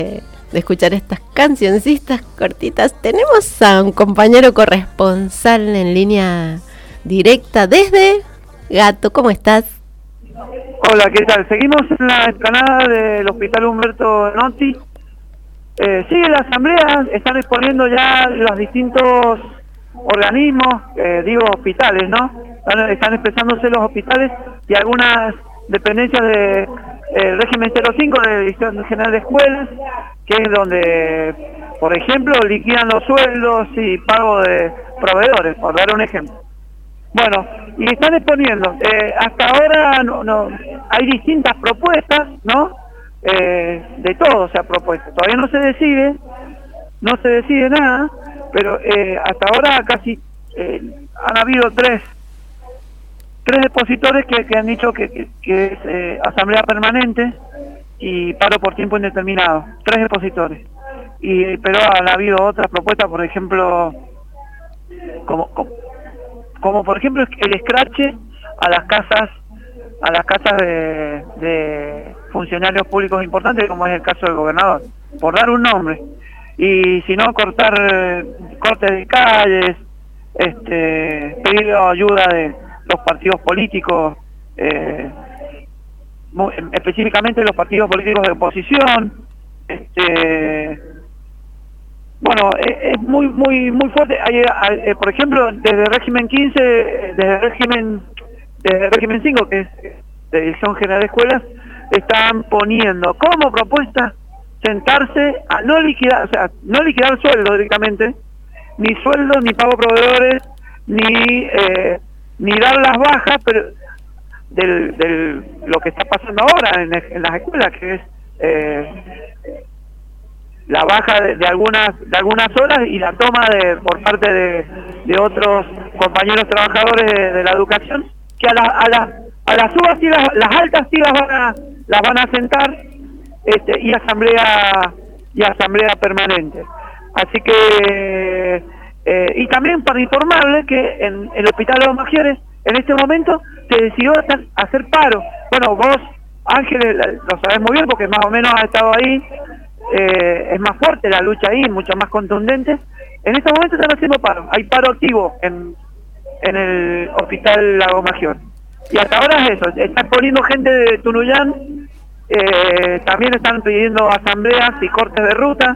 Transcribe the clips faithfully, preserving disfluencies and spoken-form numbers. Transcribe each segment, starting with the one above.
de escuchar estas cancioncitas cortitas, tenemos a un compañero corresponsal en línea directa desde Gato. ¿Cómo estás? Hola, ¿qué tal? Seguimos en la explanada del Hospital Humberto Notti. Eh, sigue la asamblea, están exponiendo ya los distintos organismos, eh, digo hospitales, ¿no? Están, están expresándose los hospitales y algunas dependencias del de, régimen cero cinco de la Dirección General de Escuelas, que es donde, por ejemplo, liquidan los sueldos y pago de proveedores, por dar un ejemplo. Bueno, y están exponiendo, eh, hasta ahora no, no hay distintas propuestas, ¿no? Eh, de todo se ha propuesto, todavía no se decide, no se decide nada, pero eh, hasta ahora casi eh, han habido tres, tres depositores que, que han dicho que, que, que es eh, asamblea permanente y paro por tiempo indeterminado, tres depositores, y pero han habido otras propuestas, por ejemplo, como, como como por ejemplo el escrache a las casas a las casas de, de funcionarios públicos importantes, como es el caso del gobernador, por dar un nombre, y si no cortar eh, cortes de calles, este pedir ayuda de los partidos políticos, eh, muy, específicamente los partidos políticos de oposición, este bueno, es, es muy muy muy fuerte. Hay, hay, por ejemplo, desde el régimen quince, desde el régimen desde el régimen cinco, que es de Dirección General de Escuelas, están poniendo como propuesta sentarse a no liquidar, o sea, no liquidar sueldos directamente, ni sueldos, ni pago proveedores, ni eh, ni dar las bajas, pero del, del lo que está pasando ahora en, en las escuelas, que es eh, la baja de, de algunas de algunas horas y la toma de por parte de, de otros compañeros trabajadores de, de la educación, que a la, a la, a las subas sí las, las altas sí las van a las van a sentar, este y asamblea y asamblea permanente. Así que eh, y también para informarles que en, en el Hospital de los Mayores en este momento se decidió hacer paro. Bueno, vos, Ángel, lo sabés muy bien porque más o menos has estado ahí. Eh, es más fuerte la lucha ahí, mucho más contundente. En este momento están haciendo paro, hay paro activo en, en el Hospital Lago Mayor. Y hasta ahora es eso, están poniendo gente de Tunuyán, eh, también están pidiendo asambleas y cortes de ruta,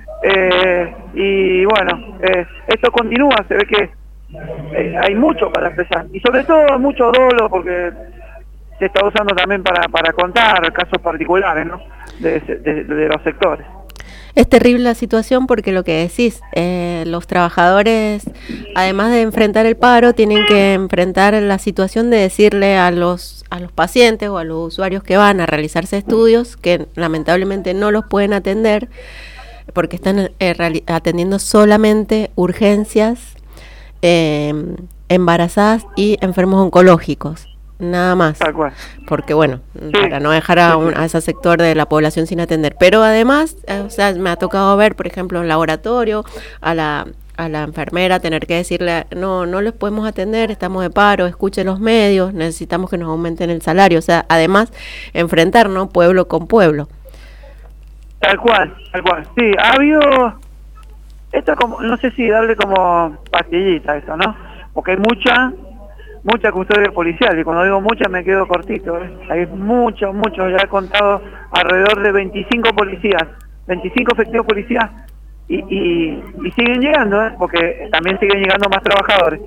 eh, y bueno, eh, esto continúa, se ve que eh, hay mucho para expresar, y sobre todo mucho dolo, porque se está usando también para, para contar casos particulares, ¿no? De, de, de los sectores. Es terrible la situación porque lo que decís, eh, los trabajadores, además de enfrentar el paro, tienen que enfrentar la situación de decirle a los a los pacientes o a los usuarios que van a realizarse estudios que lamentablemente no los pueden atender porque están eh, atendiendo solamente urgencias, eh, embarazadas y enfermos oncológicos. Nada más, porque bueno, sí, para no dejar a, un, a ese sector de la población sin atender, pero además, eh, o sea, me ha tocado ver, por ejemplo, en laboratorio, a la a la enfermera tener que decirle, no, no les podemos atender, estamos de paro, escuchen los medios, necesitamos que nos aumenten el salario, o sea, además, enfrentarnos pueblo con pueblo. Tal cual, tal cual, sí, ha habido, esto como, no sé si darle como pastillita eso, ¿no? Porque hay mucha... mucha custodia policial, y cuando digo mucha me quedo cortito, ¿eh? Hay muchos, muchos, ya he contado alrededor de veinticinco policías, veinticinco efectivos policías, y, y, y siguen llegando, ¿eh? Porque también siguen llegando más trabajadores.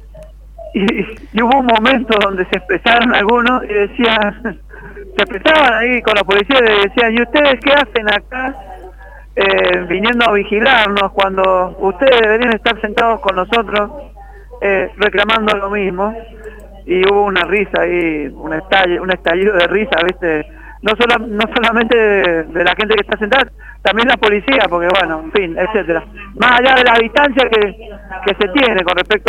Y, y hubo un momento donde se expresaron algunos y decían, se expresaban ahí con la policía y decían, ¿y ustedes qué hacen acá eh, viniendo a vigilarnos cuando ustedes deberían estar sentados con nosotros? Eh, reclamando lo mismo? Y hubo una risa ahí, un estallido, un estallido de risa, ¿viste? No solo, no solamente de, de la gente que está sentada, también la policía, porque bueno, en fin, etcétera. Más allá de la distancia que, que se tiene con respecto,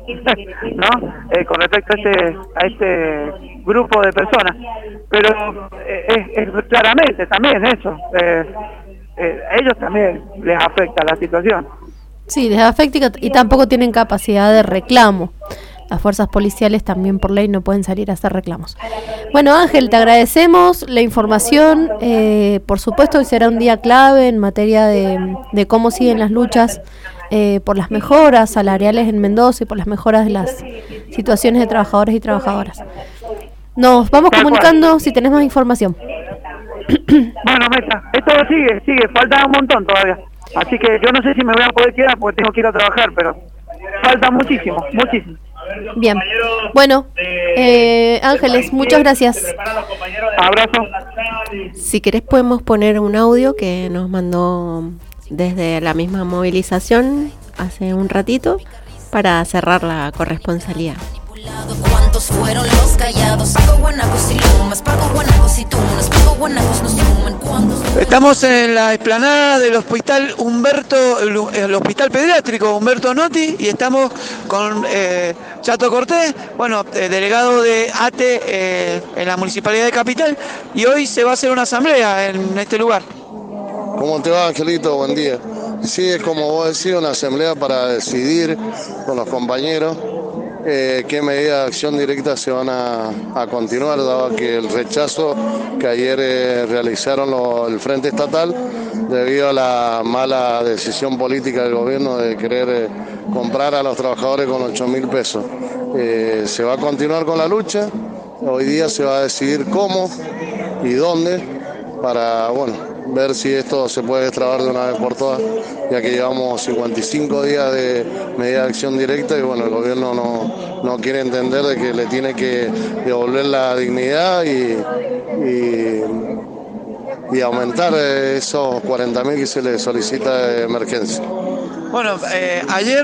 ¿no? Eh, con respecto a este, a este grupo de personas. Pero eh, es, es claramente también eso. Eh, eh, a ellos también les afecta la situación. Sí, les afecta y tampoco tienen capacidad de reclamo. las fuerzas policiales también por ley no pueden salir a hacer reclamos. Bueno, Ángel, te agradecemos la información. Eh, por supuesto que será un día clave en materia de, de cómo siguen las luchas eh, por las mejoras salariales en Mendoza y por las mejoras de las situaciones de trabajadores y trabajadoras. Nos vamos comunicando si tenés más información. Bueno, Meta, esto sigue, sigue, falta un montón todavía. Así que yo no sé si me voy a poder quedar porque tengo que ir a trabajar, pero falta muchísimo, muchísimo. Bien, bueno, eh, Ángeles, muchas gracias. Abrazo. Si querés podemos poner un audio que nos mandó desde la misma movilización hace un ratito para cerrar la corresponsalía. ¿Cuántos fueron los callados? Pago guanacos y lumas, pago guanacos y tunas, pago guanacos no suman. Estamos en la explanada del hospital Humberto, el hospital pediátrico Humberto Notti, y estamos con eh, Chato Cortés, bueno, eh, delegado de A T E eh, en la Municipalidad de Capital, y hoy se va a hacer una asamblea en este lugar. ¿Cómo te va, Angelito? Buen día. Sí, es como vos decís, una asamblea para decidir con los compañeros Eh, qué medidas de acción directa se van a, a continuar, dado que el rechazo que ayer eh, realizaron lo, el Frente Estatal debido a la mala decisión política del gobierno de querer eh, comprar a los trabajadores con ocho mil pesos. Eh, se va a continuar con la lucha, hoy día se va a decidir cómo y dónde para, bueno, ver si esto se puede destrabar de una vez por todas, ya que llevamos cincuenta y cinco días de medida de acción directa y bueno, el gobierno no, no quiere entender de que le tiene que devolver la dignidad y, y, y aumentar esos cuarenta mil que se le solicita de emergencia. Bueno, eh, ayer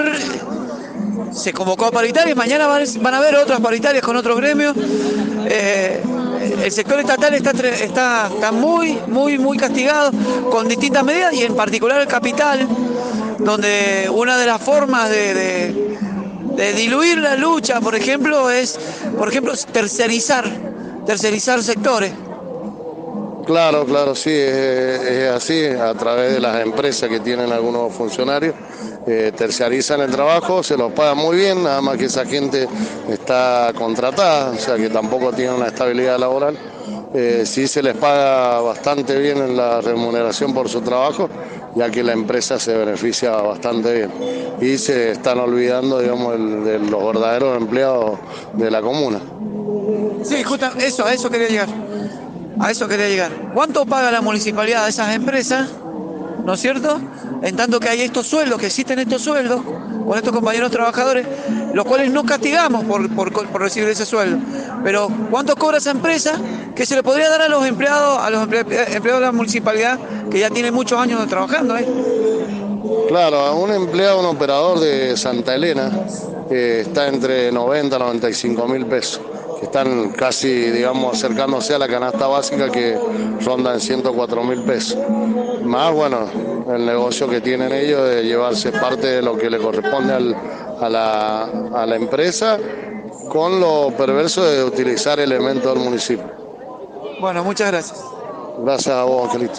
se convocó a paritarias, mañana van, van a haber otras paritarias con otros gremios. Eh, el sector estatal está, está, está muy, muy, muy castigado con distintas medidas y en particular el capital, donde una de las formas de, de, de diluir la lucha, por ejemplo, es, por ejemplo, tercerizar, tercerizar sectores. Claro, claro, sí, es, es así, a través de las empresas que tienen algunos funcionarios, eh, terciarizan el trabajo, se los pagan muy bien, nada más que esa gente está contratada, o sea que tampoco tiene una estabilidad laboral. Eh, sí se les paga bastante bien en la remuneración por su trabajo, ya que la empresa se beneficia bastante bien. Y se están olvidando, digamos, el, de los verdaderos empleados de la comuna. Sí, justo eso, a eso quería llegar. A eso quería llegar. ¿Cuánto paga la municipalidad a esas empresas? ¿No es cierto? En tanto que hay estos sueldos, que existen estos sueldos, con estos compañeros trabajadores, los cuales no castigamos por, por, por recibir ese sueldo. Pero ¿cuánto cobra esa empresa que se le podría dar a los empleados, a los empleados de la municipalidad que ya tienen muchos años trabajando, eh? Claro, a un empleado, un operador de Santa Elena, eh, está entre noventa y noventa y cinco mil pesos. Que están casi, digamos, acercándose a la canasta básica que ronda en ciento cuatro mil pesos. Más, bueno, el negocio que tienen ellos de llevarse parte de lo que le corresponde al, a, la, a la empresa, con lo perverso de utilizar elementos del municipio. Bueno, muchas gracias. Gracias a vos, Angelito.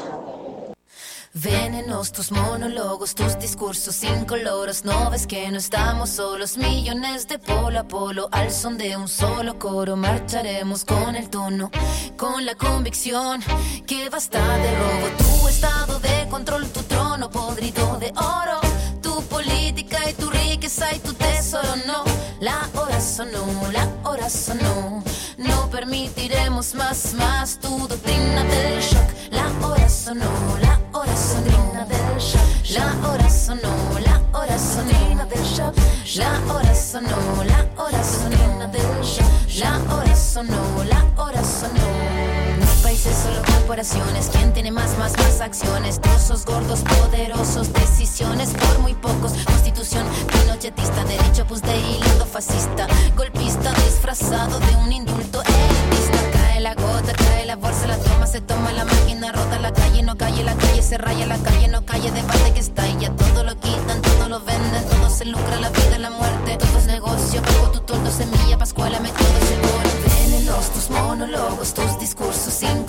Venenos tus monólogos, tus discursos incoloros. No ves que no estamos solos, millones de polo a polo. Al son de un solo coro marcharemos con el tono, con la convicción que basta de robo. Tu estado de control, tu trono podrido de oro, tu política y tu riqueza y tu tesoro. No, la hora sonó, la hora sonó. No permitiremos más, más tu doctrina del shock. La hora sonó, la hora sonó del shock. La hora sonó, la hora sonó del shock. La hora sonó, la hora sonó del shock. La hora sonó, la hora sonó. No hay países, solo corporaciones. ¿Quién tiene más, más, más acciones? Trozos gordos, poderosos, decisiones por muy pocos. Constitución pinochetista, derecho pues de hilo fascista, golpista disfrazado de un indulto elitista. Cae la gota, cae la bolsa, la toma, se toma la máquina, rota la calle, no calle, la calle se raya, la calle no calle, debate que está y ya todo lo quitan, todo lo venden, todo se lucra, la vida, la muerte, todo es negocio, pago tu toldo, semilla, pascuala, me todo es el oro. Venenos tus monólogos, tus discursos incoloros,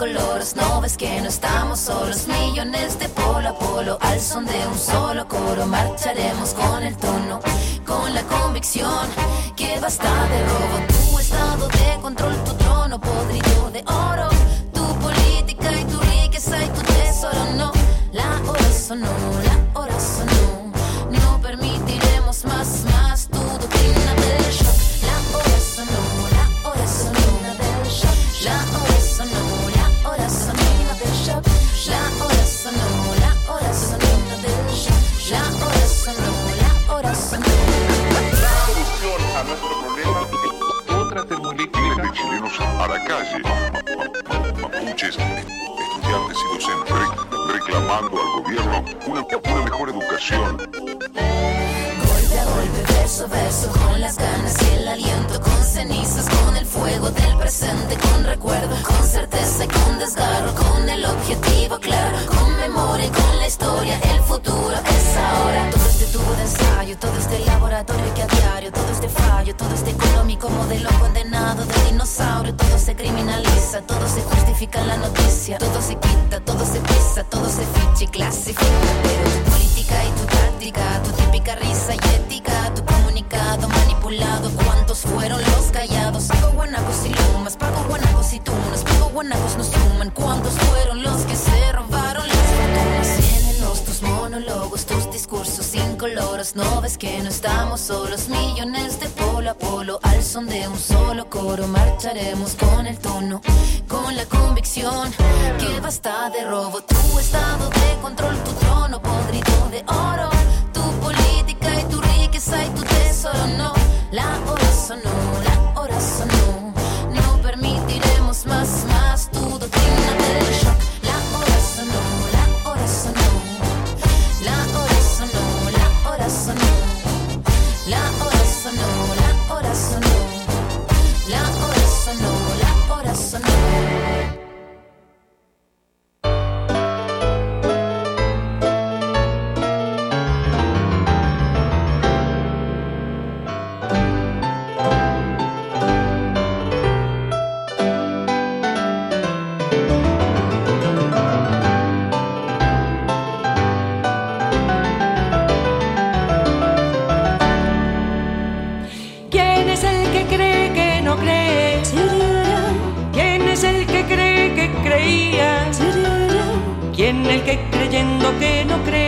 colores, no ves que no estamos solos. Millones de polo a polo, al son de un solo coro. Marcharemos con el tono, con la convicción que basta de robo. Tu estado de control, tu trono podrido de oro. Tu política y tu riqueza y tu tesoro, no. La hora sonó, la hora sonó. No permitiremos más, más tu doctrina del shock. La hora sonó, la hora sonó del shock. La hora sonó, la hora sonó del shock. La hora sonó, la hora sonó del shock. La hora sonó, la hora sonó. La solución a nuestro problema es otra termoeléctrica. De chilenos a la calle, mapuches, estudiantes y docentes reclamando al gobierno una, una mejor educación. Golpe a golpe, verso a verso, con las ganas y el aliento, con cenizas, con el fuego del presente, con recuerdo, con certeza y con desgarro, con el objetivo claro, con memoria y con la historia. El futuro es ahora. Todo este tubo de ensayo, todo este laboratorio que a diario, todo este fallo, todo este económico modelo condenado de dinosaurio. Todo se criminaliza, todo se justifica en la noticia, todo se quita, todo se pisa, todo se ficha y clasifica. Pero tu política y tu táctica, tu típica risa y ética, tu comunicado manipulado, ¿cuántos fueron los callados? Pago guanacos y lumas, pago guanacos y tunas, pago guanacos no suman, ¿cuántos fueron los que se robaron las fortunas? Llénenos tus monólogos, tus discursos incoloros, no ves que no estamos solos. Millones de polo a polo, al son de un solo coro. Marcharemos con el tono, con la convicción que basta de robo. Tu estado de control, tu trono podrido de oro. Tu política y tu riqueza y tu tesoro, no. La hora sonó, la hora sonó. No permitiremos más, más tu doctrina del shock. La hora sonó, la hora sonó. La hora sonó, la hora sonó. La hora sonó, la hora sonó. La hora sonó, la hora sonó. ¿Quién es el que cree que no cree? ¿Quién es el que cree que creía? ¿Quién el que creyendo que no cree?